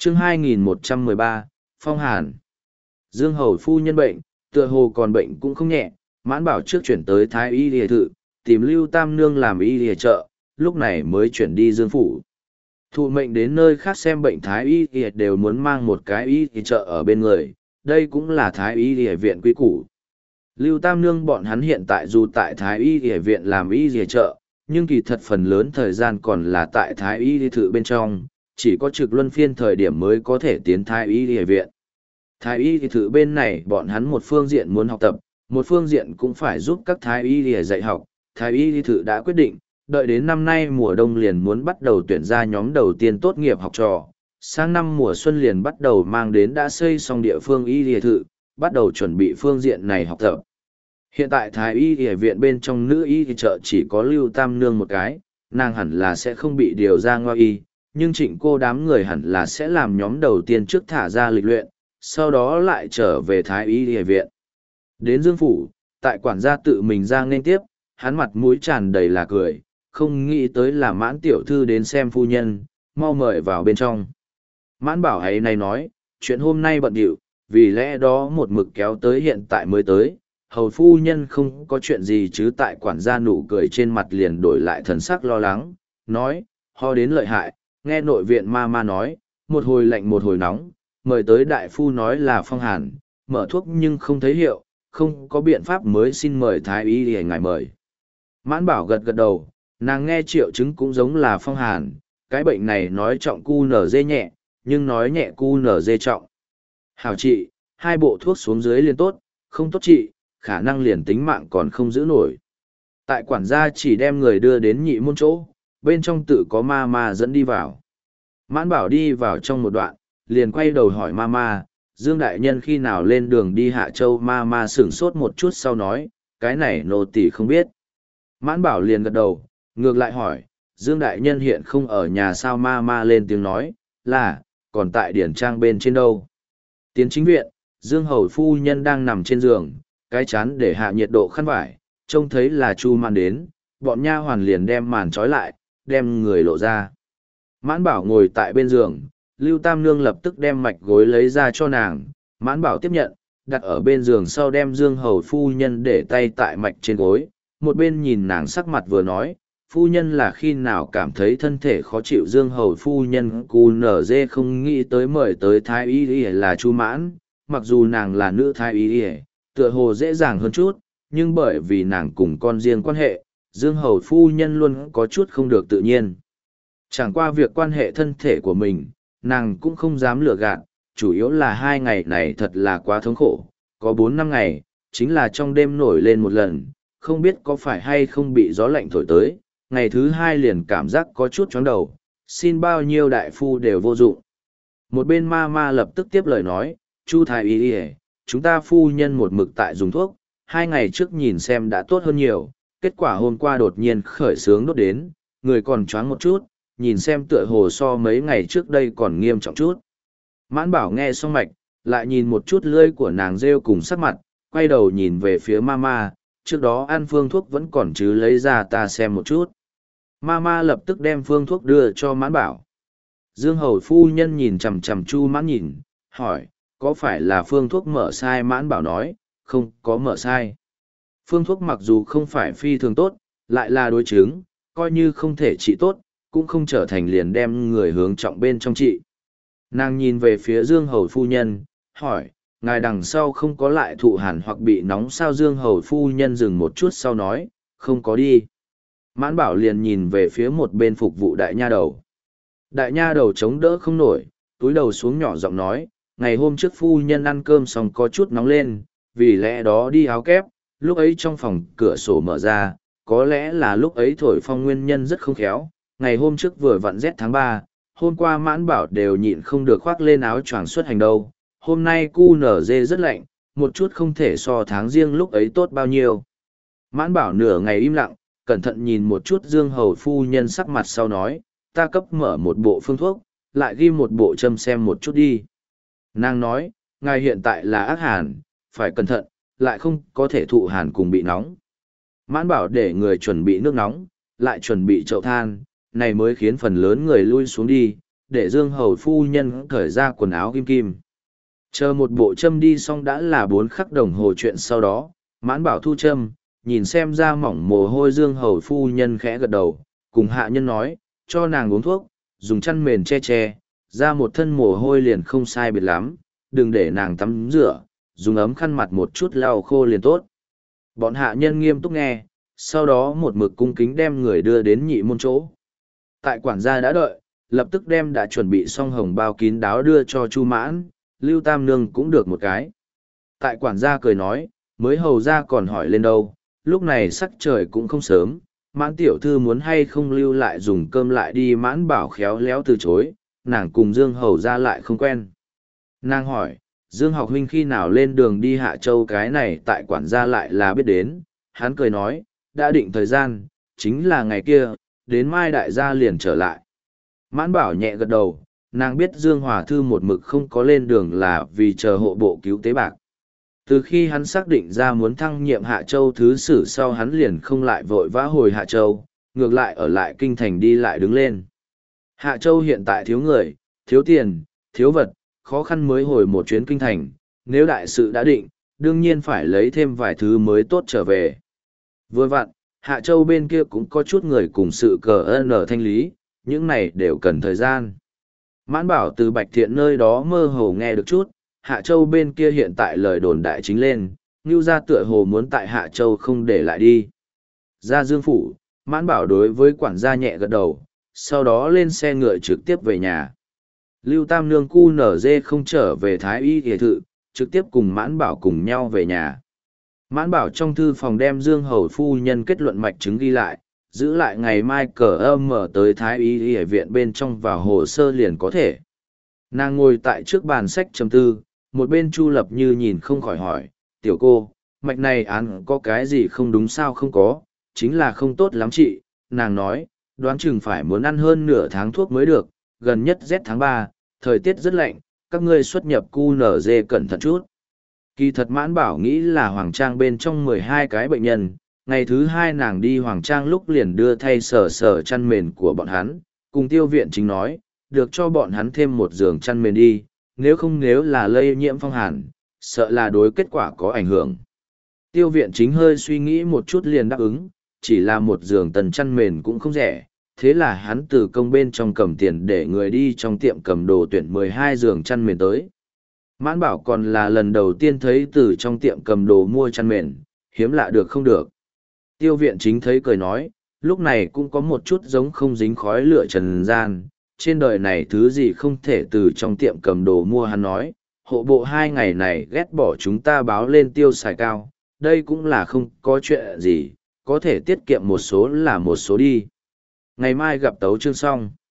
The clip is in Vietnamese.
chương 2113, Phong Hàn. Dương hầu phu nhân bệnh, tựa hồ còn bệnh cũng không nhẹ, Mãn Bảo trước chuyển tới Thái Y Lìa Thự, tìm Lưu Tam Nương làm y lìa trợ, lúc này mới chuyển đi Dương phủ. Thụ mệnh đến nơi khác xem bệnh Thái Y Lìa đều muốn mang một cái y lìa trợ ở bên người, đây cũng là Thái Y Lìa viện quy củ. Lưu Tam Nương bọn hắn hiện tại dù tại Thái Y Lìa viện làm y lìa trợ, nhưng kỳ thật phần lớn thời gian còn là tại Thái Y Lìa Thự bên trong, chỉ có trực luân phiên thời điểm mới có thể tiến Thái Y Lìa viện. Thái Y Lìa Thự bên này bọn hắn một phương diện muốn học tập, một phương diện cũng phải giúp các Thái Y Lìa dạy học. Thái Y Lìa Thự đã quyết định, đợi đến năm nay mùa đông liền muốn bắt đầu tuyển ra nhóm đầu tiên tốt nghiệp học trò, sang năm mùa xuân liền bắt đầu mang đến đã xây xong địa phương Y Lìa Thự, bắt đầu chuẩn bị phương diện này học tập. Hiện tại Thái Y Lìa viện bên trong nữ y trợ chỉ có Lưu Tam Nương một cái, nàng hẳn là sẽ không bị điều ra ngoại y, nhưng Trịnh cô đám người hẳn là sẽ làm nhóm đầu tiên trước thả ra lịch luyện, sau đó lại trở về Thái Y Lìa viện. Đến Dương phủ, tại quản gia tự mình ra nghênh tiếp, hắn mặt mũi tràn đầy là cười, không nghĩ tới là Mãn tiểu thư đến xem phu nhân, mau mời vào bên trong. Mãn Bảo ấy này nói, chuyện hôm nay bận điệu, vì lẽ đó một mực kéo tới hiện tại mới tới, hầu phu nhân không có chuyện gì chứ. Tại quản gia nụ cười trên mặt liền đổi lại thần sắc lo lắng, nói, ho đến lợi hại, nghe nội viện ma ma nói, một hồi lạnh một hồi nóng, mời tới đại phu nói là phong hàn, mở thuốc nhưng không thấy hiệu, không có biện pháp mới xin mời thái y để ngài mời. Mãn Bảo gật gật đầu, nàng nghe triệu chứng cũng giống là phong hàn, cái bệnh này nói trọng cu nở dê nhẹ, nhưng nói nhẹ cu nở dê trọng. Hảo trị, hai bộ thuốc xuống dưới liền tốt, không tốt trị, khả năng liền tính mạng còn không giữ nổi. Tại quản gia chỉ đem người đưa đến nhị môn chỗ, bên trong tự có ma ma dẫn đi vào. Mãn Bảo đi vào trong một đoạn, liền quay đầu hỏi ma ma, Dương Đại Nhân khi nào lên đường đi Hạ Châu. Ma ma sửng sốt một chút sau nói, cái này nô tỳ không biết. Mãn Bảo liền gật đầu, ngược lại hỏi, Dương Đại Nhân hiện không ở nhà sao. Ma ma lên tiếng nói, là, còn tại điển trang bên trên đâu. Tiến chính viện, Dương hầu phu nhân đang nằm trên giường, cái chán để hạ nhiệt độ khăn vải, trông thấy là Chu Mạn đến, bọn nha hoàn liền đem màn trói lại, đem người lộ ra. Mãn Bảo ngồi tại bên giường, Lưu Tam Nương lập tức đem mạch gối lấy ra cho nàng, Mãn Bảo tiếp nhận, đặt ở bên giường sau đem Dương hầu phu nhân để tay tại mạch trên gối, một bên nhìn nàng sắc mặt vừa nói, phu nhân là khi nào cảm thấy thân thể khó chịu. Dương hầu phu nhân cù nở dê không nghĩ tới mời tới thái y là Chu Mãn, mặc dù nàng là nữ thái y tựa hồ dễ dàng hơn chút, nhưng bởi vì nàng cùng con riêng quan hệ, Dương hầu phu nhân luôn có chút không được tự nhiên. Chẳng qua việc quan hệ thân thể của mình, nàng cũng không dám lừa gạt, chủ yếu là 2 ngày này thật là quá thống khổ, có 4-5 ngày, chính là trong đêm nổi lên một lần, không biết có phải hay không bị gió lạnh thổi tới, ngày thứ 2 liền cảm giác có chút chóng đầu, xin bao nhiêu đại phu đều vô dụng. Một bên ma ma lập tức tiếp lời nói, Chu thái y đi, chúng ta phu nhân một mực tại dùng thuốc, 2 ngày trước nhìn xem đã tốt hơn nhiều, kết quả hôm qua đột nhiên khởi sướng đốt đến, người còn choáng một chút, nhìn xem tựa hồ so mấy ngày trước đây còn nghiêm trọng chút. Mãn Bảo nghe xong mạch, lại nhìn một chút lưỡi của nàng rêu cùng sắc mặt, quay đầu nhìn về phía Mama, trước đó ăn phương thuốc vẫn còn chứ, lấy ra ta xem một chút. Mama lập tức đem phương thuốc đưa cho Mãn Bảo. Dương hầu phu nhân nhìn chằm chằm Chu Mãn nhìn, hỏi, có phải là phương thuốc mở sai? Mãn Bảo nói, không có mở sai. Phương thuốc mặc dù không phải phi thường tốt, lại là đối chứng, coi như không thể trị tốt, cũng không trở thành liền đem người hướng trọng bên trong trị. Nàng nhìn về phía Dương hầu phu nhân, hỏi, ngài đằng sau không có lại thụ hàn hoặc bị nóng sao? Dương hầu phu nhân dừng một chút sau nói, không có đi. Mãn Bảo liền nhìn về phía một bên phục vụ đại nha đầu. Đại nha đầu chống đỡ không nổi, túi đầu xuống nhỏ giọng nói, ngày hôm trước phu nhân ăn cơm xong có chút nóng lên, vì lẽ đó đi áo kép, lúc ấy trong phòng cửa sổ mở ra, có lẽ là lúc ấy thổi phong nguyên nhân rất không khéo. Ngày hôm trước vừa vặn rét tháng 3, hôm qua Mãn Bảo đều nhịn không được khoác lên áo choàng xuất hành đâu. Hôm nay cu nở dê rất lạnh, một chút không thể so tháng riêng lúc ấy tốt bao nhiêu. Mãn Bảo nửa ngày im lặng, cẩn thận nhìn một chút Dương hầu phu nhân sắc mặt sau nói, ta cấp mở một bộ phương thuốc, lại ghi một bộ châm xem một chút đi. Nàng nói, ngài hiện tại là ác hàn, phải cẩn thận, lại không có thể thụ hàn cùng bị nóng. Mãn Bảo để người chuẩn bị nước nóng, lại chuẩn bị chậu than, này mới khiến phần lớn người lui xuống đi, để Dương Hầu phu nhân cởi ra quần áo kim kim. Chờ một bộ châm đi xong đã là 4 khắc đồng hồ chuyện sau đó, Mãn Bảo thu châm, nhìn xem da mỏng mồ hôi Dương Hầu phu nhân khẽ gật đầu, cùng hạ nhân nói, cho nàng uống thuốc, dùng chăn mền che che, ra một thân mồ hôi liền không sai biệt lắm, đừng để nàng tắm rửa, dùng ấm khăn mặt một chút lau khô liền tốt. Bọn hạ nhân nghiêm túc nghe, sau đó một mực cung kính đem người đưa đến nhị môn chỗ. Tại quản gia đã đợi, lập tức đem đã chuẩn bị xong hồng bao kín đáo đưa cho Chu Mãn, Lưu Tam Nương cũng được một cái. Tại quản gia cười nói, mới hầu ra còn hỏi lên đâu, lúc này sắc trời cũng không sớm, Mãn tiểu thư muốn hay không lưu lại dùng cơm lại đi. Mãn Bảo khéo léo từ chối, nàng cùng Dương hầu ra lại không quen. Nàng hỏi, Dương học huynh khi nào lên đường đi Hạ Châu? Cái này tại quản gia lại là biết đến, hắn cười nói, đã định thời gian, chính là ngày kia, đến mai đại gia liền trở lại. Mãn Bảo nhẹ gật đầu, nàng biết Dương Hòa Thư một mực không có lên đường là vì chờ hộ bộ cứu tế bạc. Từ khi hắn xác định ra muốn thăng nhiệm Hạ Châu thứ sử sau, hắn liền không lại vội vã hồi Hạ Châu, ngược lại ở lại kinh thành đi lại đứng lên. Hạ Châu hiện tại thiếu người, thiếu tiền, thiếu vật, khó khăn mới hồi một chuyến kinh thành, nếu đại sự đã định, đương nhiên phải lấy thêm vài thứ mới tốt trở về. Vừa vặn, Hạ Châu bên kia cũng có chút người cùng sự cờ nở thanh lý, những này đều cần thời gian. Mãn Bảo từ Bạch Thiện nơi đó mơ hồ nghe được chút, Hạ Châu bên kia hiện tại lời đồn đại chính lên, Ngưu gia tựa hồ muốn tại Hạ Châu không để lại đi. Ra Dương phủ, Mãn Bảo đối với quản gia nhẹ gật đầu, sau đó lên xe ngựa trực tiếp về nhà. Lưu Tam Nương cu nở dê không trở về Thái Y y thự, trực tiếp cùng Mãn Bảo cùng nhau về nhà. Mãn Bảo trong thư phòng đem Dương hầu phu nhân kết luận mạch chứng ghi lại, giữ lại ngày mai cờ âm mở tới Thái Y y viện bên trong vào hồ sơ liền có thể. Nàng ngồi tại trước bàn sách trầm tư, một bên Chu Lập Như nhìn không khỏi hỏi, tiểu cô, mạch này án có cái gì không đúng sao? Không có, chính là không tốt lắm chị. Nàng nói, đoán chừng phải muốn ăn hơn nửa tháng thuốc mới được, gần nhất rét tháng 3, thời tiết rất lạnh, các ngươi xuất nhập QNZ cẩn thận chút. Kỳ thật Mãn Bảo nghĩ là Hoàng Trang bên trong 12 cái bệnh nhân, ngày thứ 2 nàng đi Hoàng Trang lúc liền đưa thay sờ chăn mền của bọn hắn, cùng Tiêu Viện Chính nói, được cho bọn hắn thêm một giường chăn mền đi, nếu là lây nhiễm phong hàn, sợ là đối kết quả có ảnh hưởng. Tiêu Viện Chính hơi suy nghĩ một chút liền đáp ứng, chỉ là một giường tần chăn mền cũng không rẻ, thế là hắn từ công bên trong cầm tiền để người đi trong tiệm cầm đồ tuyển 12 giường chăn mền tới. Mãn Bảo còn là lần đầu tiên thấy từ trong tiệm cầm đồ mua chăn mền, hiếm lạ được không được. Tiêu Viện Chính thấy cười nói, lúc này cũng có một chút giống không dính khói lửa trần gian, trên đời này thứ gì không thể từ trong tiệm cầm đồ mua. Hắn nói, hộ bộ 2 ngày này ghét bỏ chúng ta báo lên tiêu xài cao, đây cũng là không có chuyện gì, có thể tiết kiệm một số là một số đi. Ngày mai gặp tấu chương xong.